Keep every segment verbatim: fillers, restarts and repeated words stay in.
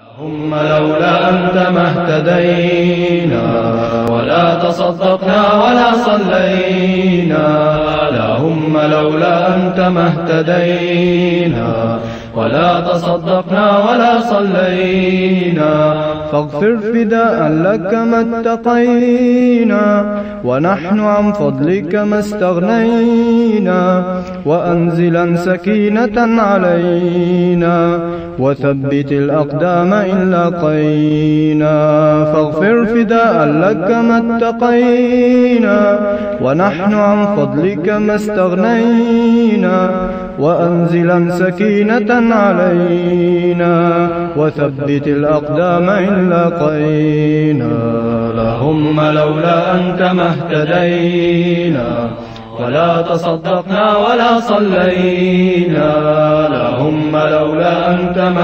اللهم لولا أنت ما اهتدينا ولا تصدقنا ولا صلينا. اللهم لولا أنت ما اهتدينا ولا تصدقنا ولا صلينا. فاغفر فداء لك ما اتقينا ونحن عن فضلك ما استغنينا. وأنزلا سكينة علينا وثبت الأقدام إن لاقينا. فاغفر فداء لك ما اتقينا ونحن عن فضلك ما استغنينا. وأنزلا سكينة علينا وثبت الأقدام إن لاقينا. اللهم لولا أنت ما اهتدينا ولا تصدقنا ولا صلينا. اللهم لولا أنت ما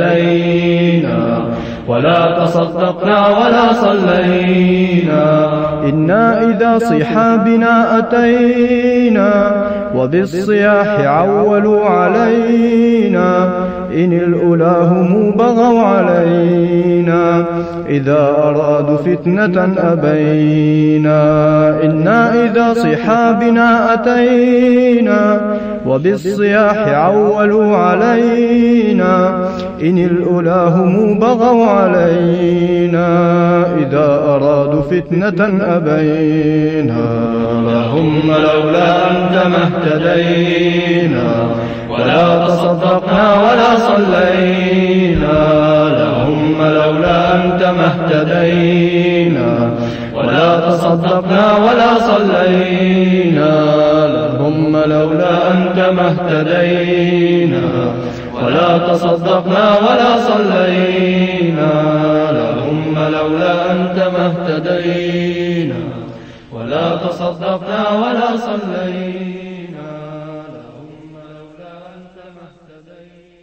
اهتدينا ولا تصدقنا ولا صلينا. إنا إذا صحابنا أتينا وبالصياح عولوا علينا. إن الأولى هم بغوا علينا إذا أرادوا فتنة أبينا. إنا إذا صحابنا أتينا وبالصياح عولوا علينا. إن الأولى هم بغوا علينا إذا أرادوا فتنة أبينا. اللهم لولا أنت ما اهتدينا ولا تصدقنا ولا صلينا. اللهم لولا أنت ما اهتدينا ولا تصدقنا ولا صلينا. اللهم لولا أنت ما اهتدينا ولا تصدقنا ولا صلينا. اللهم لولا أنت ما اهتدينا ولا تصدقنا ولا صلينا. اللهم لولا أنت ما اهتدينا.